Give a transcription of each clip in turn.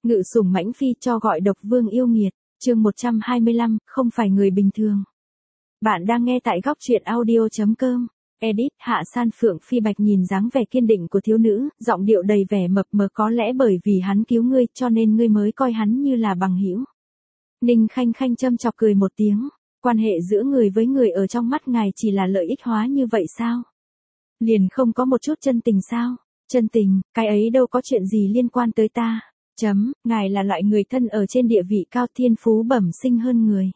Ngự sủng mãnh phi cho gọi độc vương yêu nghiệt, chương 125, không phải người bình thường. Bạn đang nghe tại góc truyện audio.com. Edit, Hạ San Phượng Phi Bạch nhìn dáng vẻ kiên định của thiếu nữ, giọng điệu đầy vẻ mập mờ, có lẽ bởi vì hắn cứu ngươi cho nên ngươi mới coi hắn như là bằng hữu. Ninh Khanh Khanh châm chọc cười một tiếng, quan hệ giữa người với người ở trong mắt ngài chỉ là lợi ích hóa như vậy sao? Liền không có một chút chân tình sao? Chân tình, cái ấy đâu có chuyện gì liên quan tới ta. Ngài là loại người thân ở trên địa vị cao, thiên phú bẩm sinh hơn người.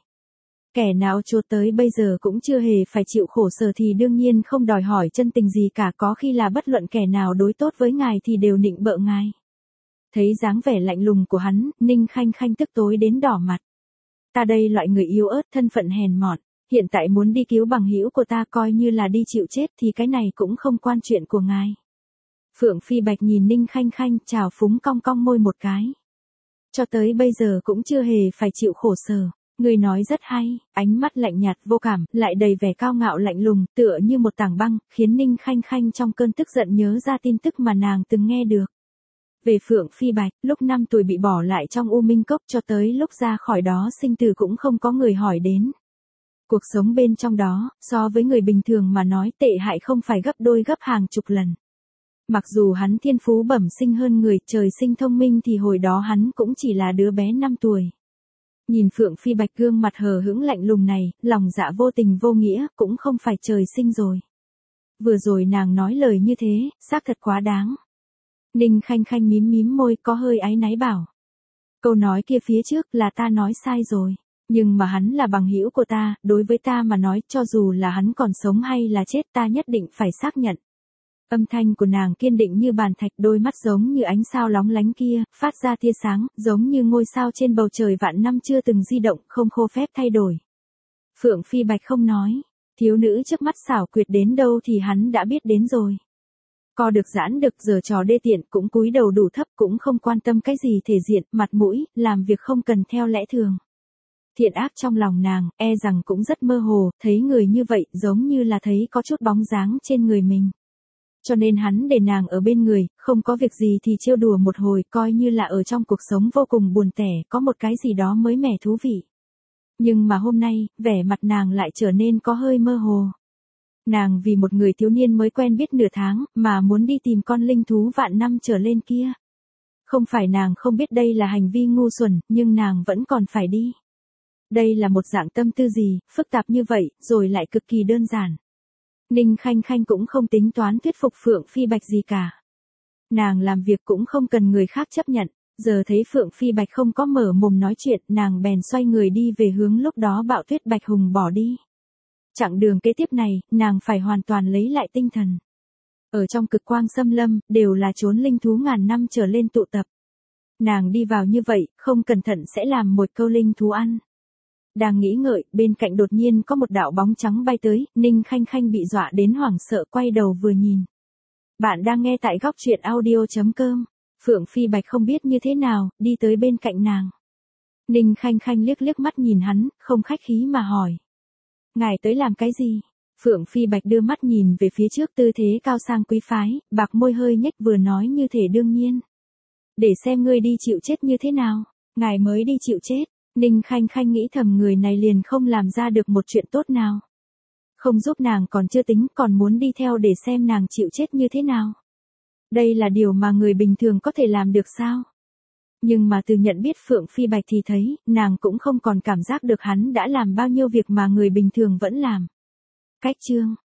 Kẻ nào cho tới bây giờ cũng chưa hề phải chịu khổ sở thì đương nhiên không đòi hỏi chân tình gì cả, có khi là bất luận kẻ nào đối tốt với ngài thì đều nịnh bợ ngài. Thấy dáng vẻ lạnh lùng của hắn, Ninh Khanh Khanh tức tối đến đỏ mặt. Ta đây loại người yếu ớt, thân phận hèn mọn, hiện tại muốn đi cứu bằng hữu của ta coi như là đi chịu chết thì cái này cũng không quan chuyện của ngài. Phượng Phi Bạch nhìn Ninh Khanh Khanh, trào phúng cong cong môi một cái. Cho tới bây giờ cũng chưa hề phải chịu khổ sở. Người nói rất hay, ánh mắt lạnh nhạt vô cảm, lại đầy vẻ cao ngạo lạnh lùng, tựa như một tảng băng, khiến Ninh Khanh Khanh trong cơn tức giận nhớ ra tin tức mà nàng từng nghe được. Về Phượng Phi Bạch, lúc 5 tuổi bị bỏ lại trong U Minh Cốc cho tới lúc ra khỏi đó sinh tử cũng không có người hỏi đến. Cuộc sống bên trong đó, so với người bình thường mà nói tệ hại không phải gấp đôi gấp hàng chục lần. Mặc dù hắn thiên phú bẩm sinh hơn người, trời sinh thông minh thì hồi đó hắn cũng chỉ là đứa bé 5 tuổi. Nhìn Phượng Phi Bạch gương mặt hờ hững lạnh lùng này, lòng dạ vô tình vô nghĩa, cũng không phải trời sinh rồi. Vừa rồi nàng nói lời như thế, xác thật quá đáng. Ninh Khanh Khanh mím mím môi, có hơi áy náy bảo. Câu nói kia phía trước là ta nói sai rồi. Nhưng mà hắn là bằng hữu của ta, đối với ta mà nói, cho dù là hắn còn sống hay là chết ta nhất định phải xác nhận. Âm thanh của nàng kiên định như bàn thạch, đôi mắt giống như ánh sao lóng lánh kia, phát ra tia sáng, giống như ngôi sao trên bầu trời vạn năm chưa từng di động, không khô phép thay đổi. Phượng Phi Bạch không nói, thiếu nữ trước mắt xảo quyệt đến đâu thì hắn đã biết đến rồi. Co được giãn được, giờ trò đê tiện, cũng cúi đầu đủ thấp, cũng không quan tâm cái gì thể diện, mặt mũi, làm việc không cần theo lẽ thường. Thiện ác trong lòng nàng, e rằng cũng rất mơ hồ, thấy người như vậy, giống như là thấy có chút bóng dáng trên người mình. Cho nên hắn để nàng ở bên người, không có việc gì thì trêu đùa một hồi, coi như là ở trong cuộc sống vô cùng buồn tẻ, có một cái gì đó mới mẻ thú vị. Nhưng mà hôm nay, vẻ mặt nàng lại trở nên có hơi mơ hồ. Nàng vì một người thiếu niên mới quen biết nửa tháng, mà muốn đi tìm con linh thú vạn năm trở lên kia. Không phải nàng không biết đây là hành vi ngu xuẩn, nhưng nàng vẫn còn phải đi. Đây là một dạng tâm tư gì, phức tạp như vậy, rồi lại cực kỳ đơn giản. Ninh Khanh Khanh cũng không tính toán thuyết phục Phượng Phi Bạch gì cả. Nàng làm việc cũng không cần người khác chấp nhận, giờ thấy Phượng Phi Bạch không có mở mồm nói chuyện, nàng bèn xoay người đi về hướng lúc đó Bạo Tuyết Bạch Hùng bỏ đi. Chặng đường kế tiếp này, nàng phải hoàn toàn lấy lại tinh thần. Ở trong cực quang xâm lâm, đều là chốn linh thú ngàn năm trở lên tụ tập. Nàng đi vào như vậy, không cẩn thận sẽ làm một câu linh thú ăn. Đang nghĩ ngợi, bên cạnh đột nhiên có một đạo bóng trắng bay tới, Ninh Khanh Khanh bị dọa đến hoảng sợ quay đầu vừa nhìn. Bạn đang nghe tại góc truyện audio.com. Phượng Phi Bạch không biết như thế nào, đi tới bên cạnh nàng. Ninh Khanh Khanh liếc liếc mắt nhìn hắn, không khách khí mà hỏi. Ngài tới làm cái gì? Phượng Phi Bạch đưa mắt nhìn về phía trước, tư thế cao sang quý phái, bạc môi hơi nhếch, vừa nói như thể đương nhiên. Để xem ngươi đi chịu chết như thế nào. Ngài mới đi chịu chết. Ninh Khanh Khanh nghĩ thầm người này liền không làm ra được một chuyện tốt nào. Không giúp nàng còn chưa tính, còn muốn đi theo để xem nàng chịu chết như thế nào. Đây là điều mà người bình thường có thể làm được sao? Nhưng mà từ nhận biết Phượng Phi Bạch thì thấy, nàng cũng không còn cảm giác được hắn đã làm bao nhiêu việc mà người bình thường vẫn làm. Cách chương